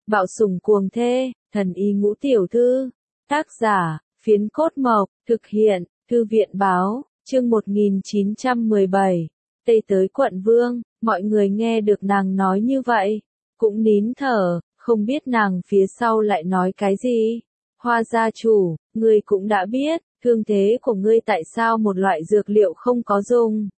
Bạo sủng cuồng thê, thần y ngũ tiểu thư. Tác giả, Phiến Cốt Mộc, thực hiện, Thư viện Báo, chương 1917. Tây tới quận Vương, mọi người nghe được nàng nói như vậy, cũng nín thở, không biết nàng phía sau lại nói cái gì. Hoa gia chủ, ngươi cũng đã biết, thương thế của ngươi tại sao một loại dược liệu không có dùng.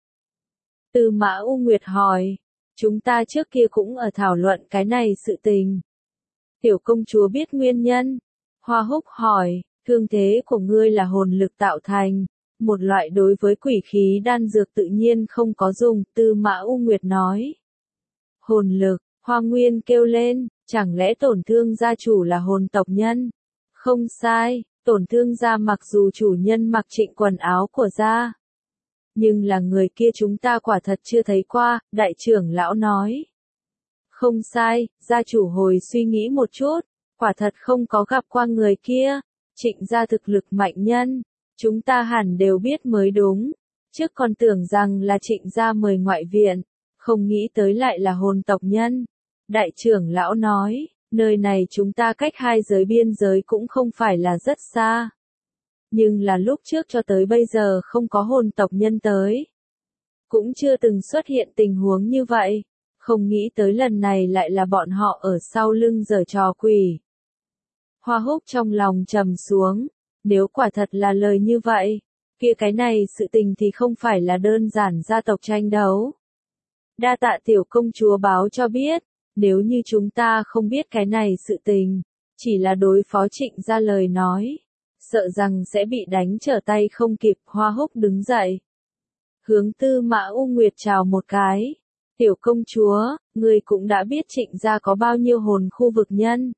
Tư Mã U Nguyệt hỏi, chúng ta trước kia cũng ở thảo luận cái này sự tình. Tiểu công chúa biết nguyên nhân. Hoa Húc hỏi, thương thế của ngươi là hồn lực tạo thành, một loại đối với quỷ khí đan dược tự nhiên không có dùng, Tư Mã U Nguyệt nói. Hồn lực, Hoa Nguyên kêu lên, chẳng lẽ tổn thương gia chủ là hồn tộc nhân? Không sai, tổn thương gia mặc dù chủ nhân mặc trịnh quần áo của gia. Nhưng là người kia chúng ta quả thật chưa thấy qua, đại trưởng lão nói. Không sai, gia chủ hồi suy nghĩ một chút, quả thật không có gặp qua người kia, trịnh gia thực lực mạnh nhân, chúng ta hẳn đều biết mới đúng, trước còn tưởng rằng là trịnh gia mời ngoại viện, không nghĩ tới lại là hồn tộc nhân. Đại trưởng lão nói, nơi này chúng ta cách hai giới biên giới cũng không phải là rất xa. Nhưng là lúc trước cho tới bây giờ không có hồn tộc nhân tới. Cũng chưa từng xuất hiện tình huống như vậy. Không nghĩ tới lần này lại là bọn họ ở sau lưng giở trò quỷ. Hoa Húc trong lòng trầm xuống. Nếu quả thật là lời như vậy, kia cái này sự tình thì không phải là đơn giản gia tộc tranh đấu. Đa tạ tiểu công chúa báo cho biết, nếu như chúng ta không biết cái này sự tình, chỉ là đối phó trịnh ra lời nói, sợ rằng sẽ bị đánh trở tay không kịp. Hoa Húc đứng dậy, hướng Tư Mã U Nguyệt chào một cái. Tiểu công chúa, người cũng đã biết trịnh gia có bao nhiêu hồn khu vực nhân?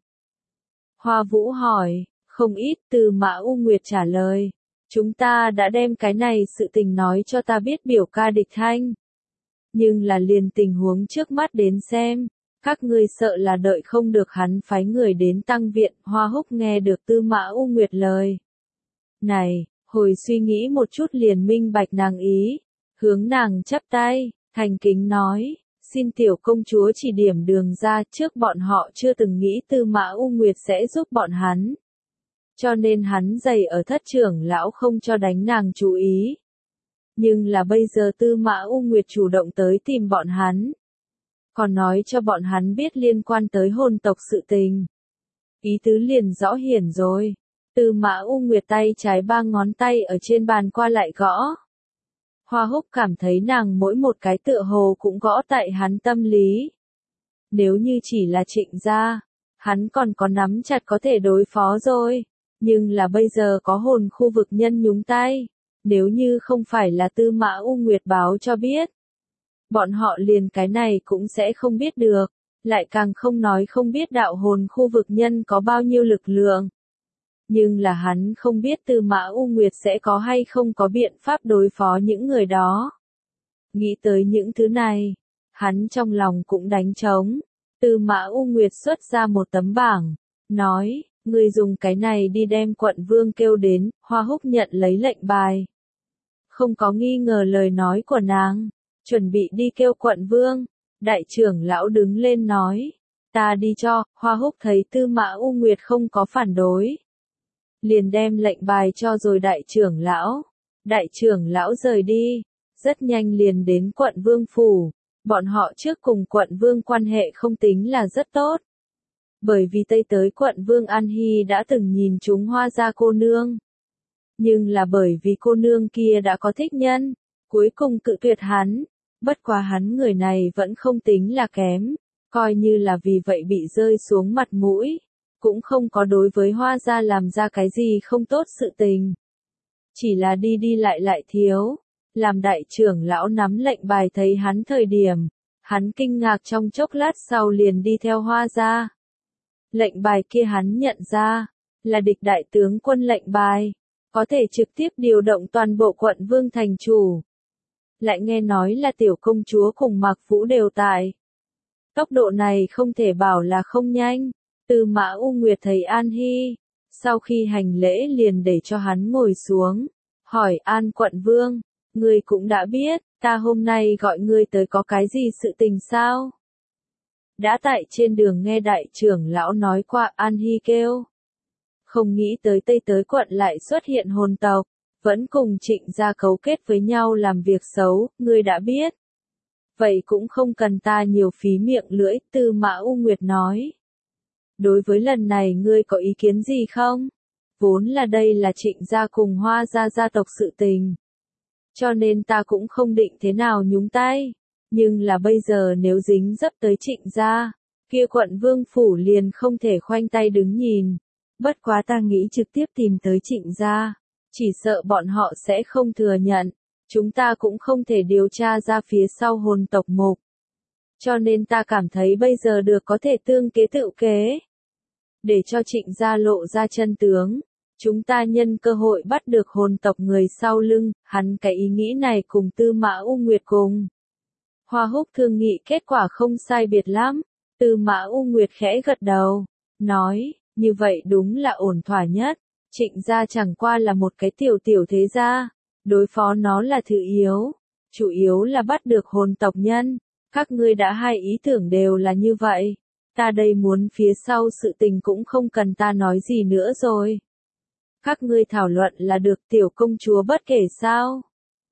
Hoa Vũ hỏi, không ít. Tư Mã U Nguyệt trả lời, chúng ta đã đem cái này sự tình nói cho ta biết biểu ca Địch Thanh. Nhưng là liền tình huống trước mắt đến xem, các ngươi sợ là đợi không được hắn phái người đến tăng viện. Hoa Húc nghe được Tư Mã U Nguyệt lời này, hồi suy nghĩ một chút liền minh bạch nàng ý, hướng nàng chắp tay, thành kính nói, xin tiểu công chúa chỉ điểm đường ra, trước bọn họ chưa từng nghĩ Tư Mã U Nguyệt sẽ giúp bọn hắn. Cho nên hắn dày ở thất trưởng lão không cho đánh nàng chú ý. Nhưng là bây giờ Tư Mã U Nguyệt chủ động tới tìm bọn hắn. Còn nói cho bọn hắn biết liên quan tới hồn tộc sự tình. Ý tứ liền rõ hiển rồi. Tư Mã U Nguyệt tay trái ba ngón tay ở trên bàn qua lại gõ. Hoa Húc cảm thấy nàng mỗi một cái tựa hồ cũng gõ tại hắn tâm lý. Nếu như chỉ là trịnh gia, hắn còn có nắm chặt có thể đối phó rồi. Nhưng là bây giờ có hồn khu vực nhân nhúng tay. Nếu như không phải là Tư Mã U Nguyệt báo cho biết, bọn họ liền cái này cũng sẽ không biết được. Lại càng không nói không biết đạo hồn khu vực nhân có bao nhiêu lực lượng. Nhưng là hắn không biết Tư Mã U Nguyệt sẽ có hay không có biện pháp đối phó những người đó. Nghĩ tới những thứ này, hắn trong lòng cũng đánh trống. Tư Mã U Nguyệt xuất ra một tấm bảng, nói, ngươi dùng cái này đi đem quận vương kêu đến. Hoa Húc nhận lấy lệnh bài. Không có nghi ngờ lời nói của nàng, chuẩn bị đi kêu quận vương. Đại trưởng lão đứng lên nói, ta đi cho. Hoa Húc thấy Tư Mã U Nguyệt không có phản đối, liền đem lệnh bài cho rồi đại trưởng lão. Đại trưởng lão rời đi, rất nhanh liền đến quận vương phủ. Bọn họ trước cùng quận vương quan hệ không tính là rất tốt. Bởi vì Tây tới quận vương An Hy đã từng nhìn chúng Hoa gia cô nương. Nhưng là bởi vì cô nương kia đã có thích nhân, cuối cùng cự tuyệt hắn. Bất quá hắn người này vẫn không tính là kém, coi như là vì vậy bị rơi xuống mặt mũi. Cũng không có đối với Hoa gia làm ra cái gì không tốt sự tình. Chỉ là đi đi lại thiếu. Làm đại trưởng lão nắm lệnh bài thấy hắn thời điểm, hắn kinh ngạc trong chốc lát sau liền đi theo Hoa gia. Lệnh bài kia hắn nhận ra, là Địch đại tướng quân lệnh bài, có thể trực tiếp điều động toàn bộ quận vương thành chủ. Lại nghe nói là tiểu công chúa cùng Mạc Vũ đều tại. Tốc độ này không thể bảo là không nhanh. Tư Mã U Nguyệt thấy An Hy, sau khi hành lễ liền để cho hắn ngồi xuống, hỏi An quận vương, ngươi cũng đã biết, ta hôm nay gọi ngươi tới có cái gì sự tình sao? đã tại trên đường nghe đại trưởng lão nói qua An Hy kêu. Không nghĩ tới Tây Tới quận lại xuất hiện hồn tộc, vẫn cùng Trịnh gia cấu kết với nhau làm việc xấu, ngươi đã biết. Vậy cũng không cần ta nhiều phí miệng lưỡi, Tư Mã U Nguyệt nói. Đối với lần này ngươi có ý kiến gì không? Vốn là đây là Trịnh gia cùng Hoa gia gia tộc sự tình. Cho nên ta cũng không định thế nào nhúng tay. Nhưng là bây giờ nếu dính dấp tới Trịnh gia, kia quận vương phủ liền không thể khoanh tay đứng nhìn. Bất quá ta nghĩ trực tiếp tìm tới Trịnh gia, chỉ sợ bọn họ sẽ không thừa nhận. Chúng ta cũng không thể điều tra ra phía sau hồn tộc mục. Cho nên ta cảm thấy bây giờ được có thể tương kế tự kế. Để cho Trịnh gia lộ ra chân tướng. Chúng ta nhân cơ hội bắt được hồn tộc người sau lưng, hắn cái ý nghĩ này cùng Tư Mã U Nguyệt cùng. Hoa Húc thương nghị kết quả không sai biệt lắm. Tư Mã U Nguyệt khẽ gật đầu, nói, như vậy đúng là ổn thỏa nhất. Trịnh gia chẳng qua là một cái tiểu thế gia. Đối phó nó là thứ yếu. Chủ yếu là bắt được hồn tộc nhân. Các ngươi đã hai ý tưởng đều là như vậy. Ta đây muốn phía sau sự tình cũng không cần ta nói gì nữa rồi. Các ngươi thảo luận là được tiểu công chúa bất kể sao?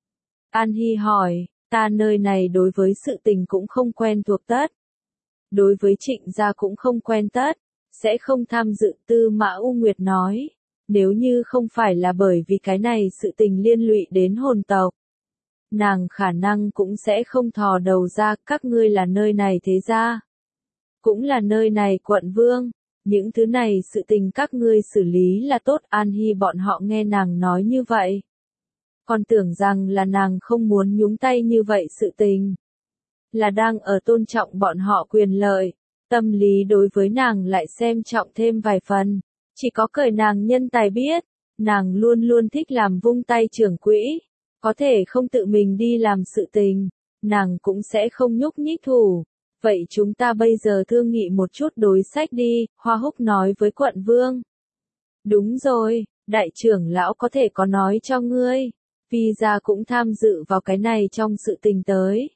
An Hy hỏi, ta nơi này đối với sự tình cũng không quen thuộc tất. Đối với Trịnh gia cũng không quen tất, sẽ không tham dự. Tư Mã U Nguyệt nói, nếu như không phải là bởi vì cái này sự tình liên lụy đến hồn tộc. Nàng khả năng cũng sẽ không thò đầu ra. Các ngươi là nơi này thế gia. Cũng là nơi này quận vương. Những thứ này sự tình các ngươi xử lý là tốt. An Hy bọn họ nghe nàng nói như vậy. Còn tưởng rằng là nàng không muốn nhúng tay như vậy sự tình. Là đang ở tôn trọng bọn họ quyền lợi. Tâm lý đối với nàng lại xem trọng thêm vài phần. Chỉ có cởi nàng nhân tài biết. Nàng luôn luôn thích làm vung tay trưởng quỹ. Có thể không tự mình đi làm sự tình. Nàng cũng sẽ không nhúc nhích thủ. Vậy chúng ta bây giờ thương nghị một chút đối sách đi, Hoa Húc nói với quận vương. Đúng rồi, đại trưởng lão có thể có nói cho ngươi. Vi gia cũng tham dự vào cái này trong sự tình tới.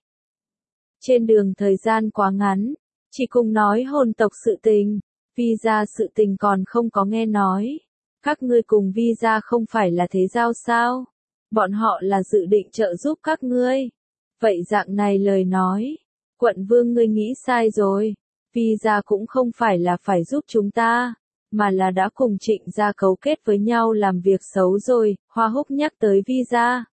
Trên đường thời gian quá ngắn, chỉ cùng nói hồn tộc sự tình. Vi gia sự tình còn không có nghe nói. Các ngươi cùng Vi gia không phải là thế giao sao? Bọn họ là dự định trợ giúp các ngươi. Vậy dạng này lời nói. Quận vương ngươi nghĩ sai rồi. Vi gia cũng không phải là phải giúp chúng ta, mà là đã cùng Trịnh gia cấu kết với nhau làm việc xấu rồi. Hoa Húc nhắc tới Vi gia.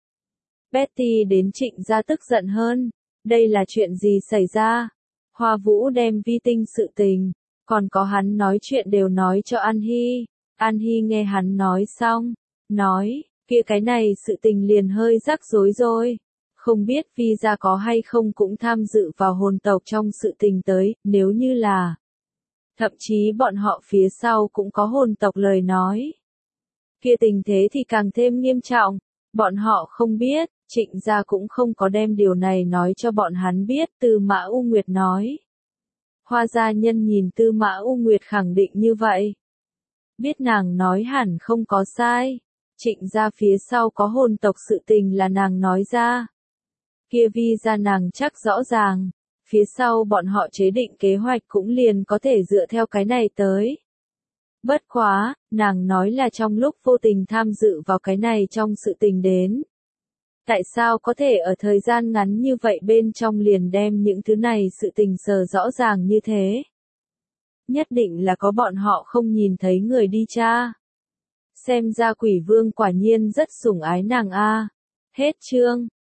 Betty đến Trịnh gia tức giận hơn. Đây là chuyện gì xảy ra? Hoa Vũ đem Vi Tinh sự tình, còn có hắn nói chuyện đều nói cho An Hy. An Hy nghe hắn nói xong, nói, kia cái này sự tình liền hơi rắc rối rồi. Không biết Vi gia có hay không cũng tham dự vào hồn tộc trong sự tình tới, nếu như là. Thậm chí bọn họ phía sau cũng có hồn tộc lời nói. Kia tình thế thì càng thêm nghiêm trọng. Bọn họ không biết, Trịnh gia cũng không có đem điều này nói cho bọn hắn biết. Tư Mã U Nguyệt nói. Hoa gia nhân nhìn Tư Mã U Nguyệt khẳng định như vậy. Biết nàng nói hẳn không có sai. Trịnh gia phía sau có hồn tộc sự tình là nàng nói ra. Kia Vi gia nàng chắc rõ ràng. Phía sau bọn họ chế định kế hoạch cũng liền có thể dựa theo cái này tới. Bất quá, nàng nói là trong lúc vô tình tham dự vào cái này trong sự tình đến. Tại sao có thể ở thời gian ngắn như vậy bên trong liền đem những thứ này sự tình sờ rõ ràng như thế? Nhất định là có bọn họ không nhìn thấy người đi tra. Xem ra quỷ vương quả nhiên rất sủng ái nàng a. Hết chương.